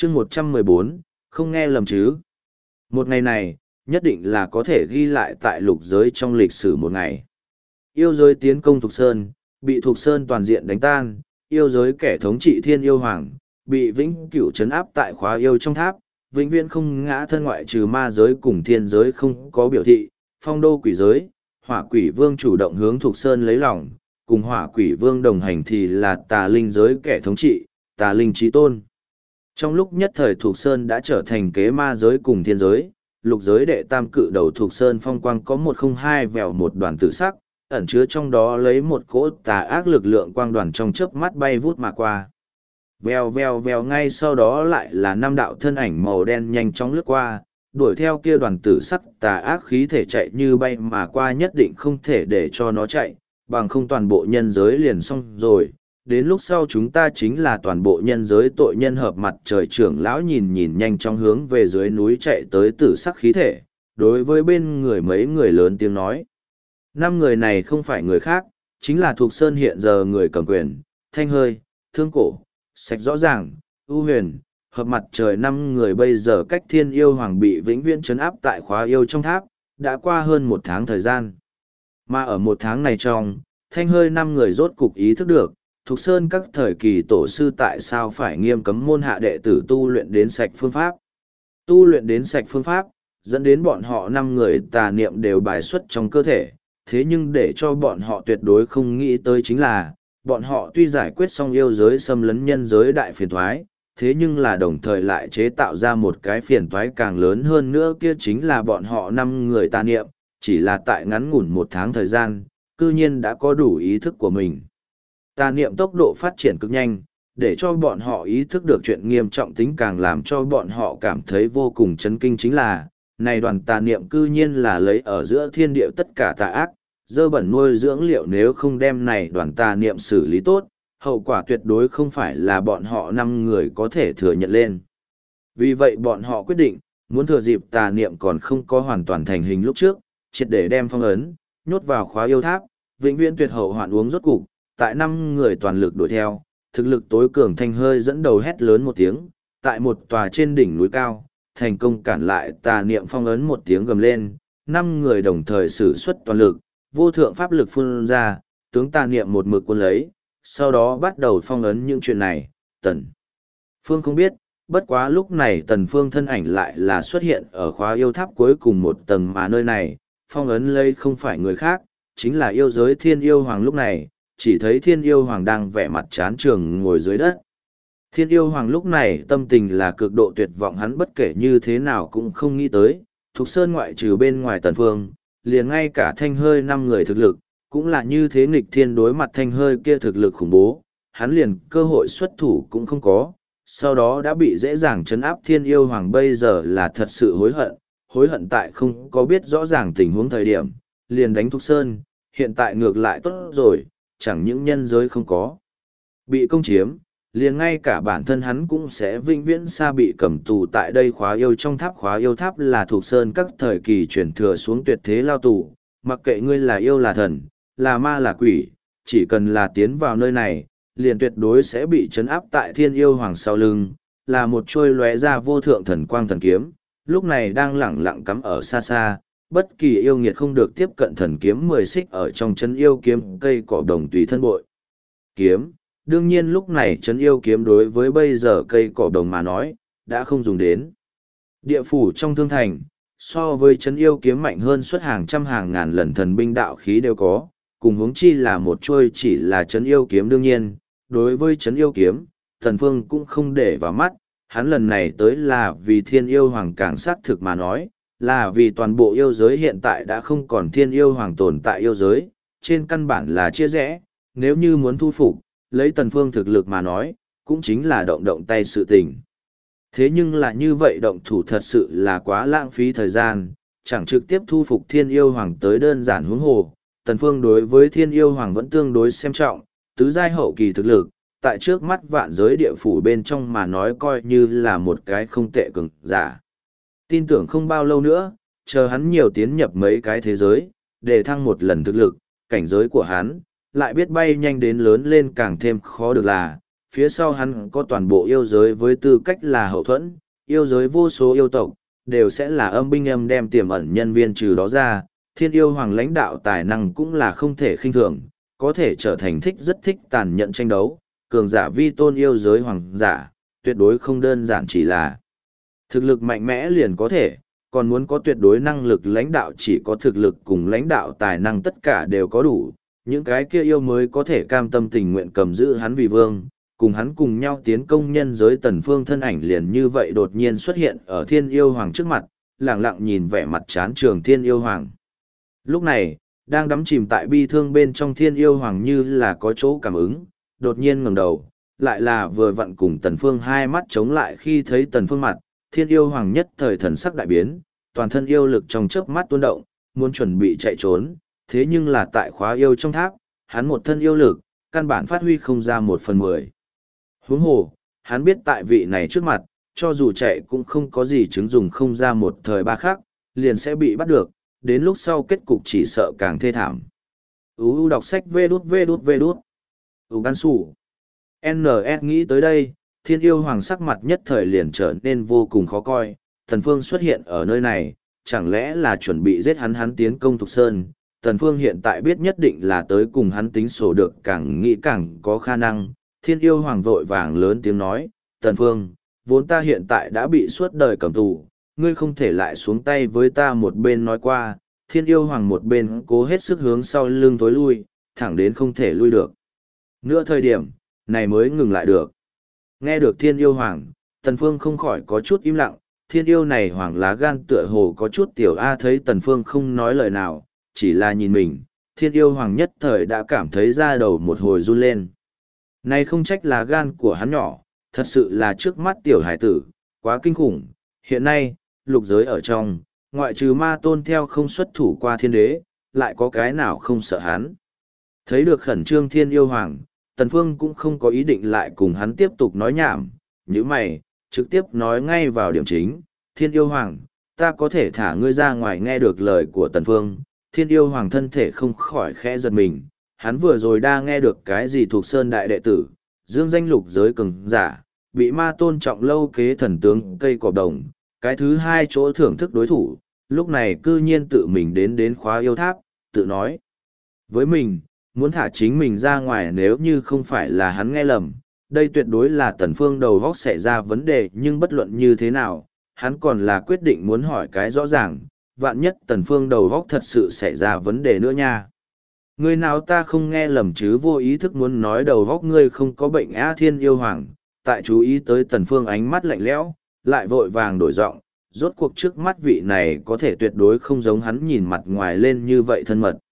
chương 114, không nghe lầm chứ. Một ngày này, nhất định là có thể ghi lại tại lục giới trong lịch sử một ngày. Yêu giới tiến công Thục Sơn, bị Thục Sơn toàn diện đánh tan, yêu giới kẻ thống trị Thiên Yêu Hoàng, bị vĩnh cửu trấn áp tại khóa yêu trong tháp, vĩnh viễn không ngã thân ngoại trừ ma giới cùng thiên giới không có biểu thị, phong đô quỷ giới, hỏa quỷ vương chủ động hướng Thục Sơn lấy lòng, cùng hỏa quỷ vương đồng hành thì là tà linh giới kẻ thống trị, tà linh trí tôn. Trong lúc nhất thời Thục Sơn đã trở thành kế ma giới cùng thiên giới, lục giới đệ tam cự đầu Thục Sơn phong quang có 102 vèo một đoàn tử sắc, ẩn chứa trong đó lấy một cỗ tà ác lực lượng quang đoàn trong chớp mắt bay vút mà qua. Vèo vèo vèo ngay sau đó lại là 5 đạo thân ảnh màu đen nhanh chóng lướt qua, đuổi theo kia đoàn tử sắc tà ác khí thể chạy như bay mà qua, nhất định không thể để cho nó chạy, bằng không toàn bộ nhân giới liền xong rồi. Đến lúc sau chúng ta chính là toàn bộ nhân giới tội nhân hợp mặt trời. Trưởng lão nhìn nhìn nhanh chóng hướng về dưới núi chạy tới tử sắc khí thể, đối với bên người mấy người lớn tiếng nói. 5 người này không phải người khác, chính là Thục Sơn hiện giờ người cầm quyền, Thanh Hơi, Thương Cổ, Sạch Rõ Ràng, ưu huyền, hợp mặt trời. 5 người bây giờ cách Thiên Yêu Hoàng bị vĩnh viễn trấn áp tại khóa yêu trong tháp, đã qua hơn 1 tháng thời gian. Mà ở 1 tháng này trong, Thanh Hơi 5 người rốt cục ý thức được, Thục Sơn các thời kỳ tổ sư tại sao phải nghiêm cấm môn hạ đệ tử tu luyện đến sạch phương pháp. Tu luyện đến sạch phương pháp, dẫn đến bọn họ 5 người tà niệm đều bài xuất trong cơ thể. Thế nhưng để cho bọn họ tuyệt đối không nghĩ tới chính là, bọn họ tuy giải quyết xong yêu giới xâm lấn nhân giới đại phiền toái, thế nhưng là đồng thời lại chế tạo ra một cái phiền toái càng lớn hơn nữa, kia chính là bọn họ 5 người tà niệm, chỉ là tại ngắn ngủn 1 tháng thời gian, cư nhiên đã có đủ ý thức của mình. Tà niệm tốc độ phát triển cực nhanh, để cho bọn họ ý thức được chuyện nghiêm trọng tính, càng làm cho bọn họ cảm thấy vô cùng chấn kinh chính là, này đoàn tà niệm cư nhiên là lấy ở giữa thiên địa tất cả tà ác, dơ bẩn nuôi dưỡng liệu, nếu không đem này đoàn tà niệm xử lý tốt, hậu quả tuyệt đối không phải là bọn họ 5 người có thể thừa nhận lên. Vì vậy bọn họ quyết định, muốn thừa dịp tà niệm còn không có hoàn toàn thành hình lúc trước, triệt để đem phong ấn, nhốt vào khóa yêu tháp, vĩnh viễn tuyệt hậu hoạn uống rốt cục, tại 5 người toàn lực đuổi theo, thực lực tối cường Thanh Hơi dẫn đầu hét lớn một tiếng, tại một tòa trên đỉnh núi cao, thành công cản lại tà niệm phong ấn, một tiếng gầm lên, 5 người đồng thời sử xuất toàn lực, vô thượng pháp lực phun ra, tướng tà niệm một mực cuốn lấy, sau đó bắt đầu phong ấn những chuyện này. Tần Phương không biết, bất quá lúc này Tần Phương thân ảnh lại là xuất hiện ở khóa yêu tháp cuối cùng một tầng, mà nơi này, phong ấn lấy không phải người khác, chính là yêu giới Thiên Yêu Hoàng. Lúc này, chỉ thấy Thiên Yêu Hoàng đang vẻ mặt chán trường ngồi dưới đất. Thiên Yêu Hoàng lúc này tâm tình là cực độ tuyệt vọng, hắn bất kể như thế nào cũng không nghĩ tới, Thục Sơn ngoại trừ bên ngoài Tần Phương, liền ngay cả Thanh Hơi 5 người thực lực, cũng là như thế nghịch thiên. Đối mặt Thanh Hơi kia thực lực khủng bố, hắn liền cơ hội xuất thủ cũng không có, sau đó đã bị dễ dàng trấn áp. Thiên Yêu Hoàng bây giờ là thật sự hối hận tại không có biết rõ ràng tình huống thời điểm, liền đánh Thục Sơn, hiện tại ngược lại tốt rồi, chẳng những nhân giới không có bị công chiếm, liền ngay cả bản thân hắn cũng sẽ vĩnh viễn xa bị cầm tù tại đây khóa yêu trong tháp. Khóa yêu tháp là Thục Sơn các thời kỳ chuyển thừa xuống tuyệt thế lao tù, mặc kệ ngươi là yêu là thần, là ma là quỷ, chỉ cần là tiến vào nơi này, liền tuyệt đối sẽ bị trấn áp. Tại Thiên Yêu Hoàng sau lưng, là một trôi lóe ra vô thượng thần quang thần kiếm, lúc này đang lẳng lặng cắm ở xa xa, bất kỳ yêu nghiệt không được tiếp cận. Thần kiếm 10 xích ở trong chân yêu kiếm cây cỏ đồng tùy thân bội kiếm. Đương nhiên lúc này trấn yêu kiếm đối với bây giờ cây cỏ đồng mà nói, đã không dùng đến. Địa phủ trong thương thành, so với trấn yêu kiếm mạnh hơn suốt hàng trăm hàng ngàn lần thần binh đạo khí đều có, cùng huống chi là một trôi chỉ là trấn yêu kiếm. Đương nhiên, đối với trấn yêu kiếm, Thần Phương cũng không để vào mắt, hắn lần này tới là vì Thiên Yêu Hoàng, càng xác thực mà nói, là vì toàn bộ yêu giới hiện tại đã không còn Thiên Yêu Hoàng tồn tại. Yêu giới, trên căn bản là chia rẽ, nếu như muốn thu phục, lấy Tần Phương thực lực mà nói, cũng chính là động tay sự tình. Thế nhưng là như vậy động thủ thật sự là quá lãng phí thời gian, chẳng trực tiếp thu phục Thiên Yêu Hoàng tới đơn giản. huống hồ, Tần Phương đối với Thiên Yêu Hoàng vẫn tương đối xem trọng, tứ giai hậu kỳ thực lực, tại trước mắt vạn giới địa phủ bên trong mà nói coi như là một cái không tệ cường giả. Tin tưởng không bao lâu nữa, chờ hắn nhiều tiến nhập mấy cái thế giới, để thăng một lần thực lực, cảnh giới của hắn, lại biết bay nhanh đến lớn lên càng thêm khó được là, phía sau hắn có toàn bộ yêu giới với tư cách là hậu thuẫn, yêu giới vô số yêu tộc, đều sẽ là âm binh âm đem tiềm ẩn nhân viên trừ đó ra, thiên yêu hoàng lãnh đạo tài năng cũng là không thể khinh thường, có thể trở thành rất thích tàn nhẫn tranh đấu, cường giả vi tôn yêu giới hoàng giả, tuyệt đối không đơn giản chỉ là thực lực mạnh mẽ liền có thể, còn muốn có tuyệt đối năng lực lãnh đạo chỉ có thực lực cùng lãnh đạo tài năng tất cả đều có đủ, những cái kia yêu mới có thể cam tâm tình nguyện cầm giữ hắn vì vương, cùng hắn cùng nhau tiến công nhân giới. Tần Phương thân ảnh liền như vậy đột nhiên xuất hiện ở thiên yêu hoàng trước mặt, lặng lặng nhìn vẻ mặt chán trường thiên yêu hoàng. Lúc này, đang đắm chìm tại bi thương bên trong thiên yêu hoàng như là có chỗ cảm ứng, đột nhiên ngẩng đầu, lại là vừa vặn cùng Tần Phương hai mắt chống lại. Khi thấy Tần Phương mặt, thiên yêu hoàng nhất thời thần sắc đại biến, toàn thân yêu lực trong chớp mắt tuôn động, muốn chuẩn bị chạy trốn, thế nhưng là tại khóa yêu trong tháp, hắn một thân yêu lực, căn bản phát huy không ra 1/10. Huống hồ, hắn biết tại vị này trước mặt, cho dù chạy cũng không có gì chứng dùng không ra một thời ba khắc, liền sẽ bị bắt được, đến lúc sau kết cục chỉ sợ càng thê thảm. Đọc sách vê đút. Gan sủ. NS nghĩ tới đây, thiên yêu hoàng sắc mặt nhất thời liền trở nên vô cùng khó coi, Tần Phương xuất hiện ở nơi này, chẳng lẽ là chuẩn bị giết hắn tiến công Thục Sơn. Tần Phương hiện tại biết nhất định là tới cùng hắn tính sổ được, càng nghĩ càng có khả năng. Thiên yêu hoàng vội vàng lớn tiếng nói, Tần Phương, vốn ta hiện tại đã bị suốt đời cầm tù, ngươi không thể lại xuống tay với ta. Một bên nói qua, thiên yêu hoàng một bên cố hết sức hướng sau lưng tối lui, thẳng đến không thể lui được nữa thời điểm này mới ngừng lại được. Nghe được thiên yêu hoàng, Tần Phương không khỏi có chút im lặng, thiên yêu này hoàng lá gan tựa hồ có chút tiểu a. Thấy Tần Phương không nói lời nào, chỉ là nhìn mình, thiên yêu hoàng nhất thời đã cảm thấy da đầu một hồi run lên. Này không trách lá gan của hắn nhỏ, thật sự là trước mắt tiểu hải tử, quá kinh khủng. Hiện nay, lục giới ở trong, ngoại trừ ma tôn theo không xuất thủ qua thiên đế, lại có cái nào không sợ hắn. Thấy được khẩn trương thiên yêu hoàng, Tần Phương cũng không có ý định lại cùng hắn tiếp tục nói nhảm, như mày, trực tiếp nói ngay vào điểm chính. Thiên yêu hoàng, ta có thể thả ngươi ra ngoài. Nghe được lời của Tần Phương, thiên yêu hoàng thân thể không khỏi khẽ giật mình, hắn vừa rồi đã nghe được cái gì thuộc sơn đại đệ tử, dương danh lục giới cường giả, bị ma tôn trọng lâu kế thần tướng cây cọp đồng, cái thứ hai chỗ thưởng thức đối thủ, lúc này cư nhiên tự mình đến khóa yêu tháp, tự nói với mình, muốn thả chính mình ra ngoài. Nếu như không phải là hắn nghe lầm, đây tuyệt đối là Tần Phương đầu óc xảy ra vấn đề. Nhưng bất luận như thế nào, hắn còn là quyết định muốn hỏi cái rõ ràng, vạn nhất Tần Phương đầu óc thật sự xảy ra vấn đề nữa nha. Người nào ta không nghe lầm chứ? Vô ý thức muốn nói đầu óc ngươi không có bệnh á. Thiên yêu hoàng tại chú ý tới Tần Phương ánh mắt lạnh lẽo, lại vội vàng đổi giọng, rốt cuộc trước mắt vị này có thể tuyệt đối không giống hắn nhìn mặt ngoài lên như vậy thân mật.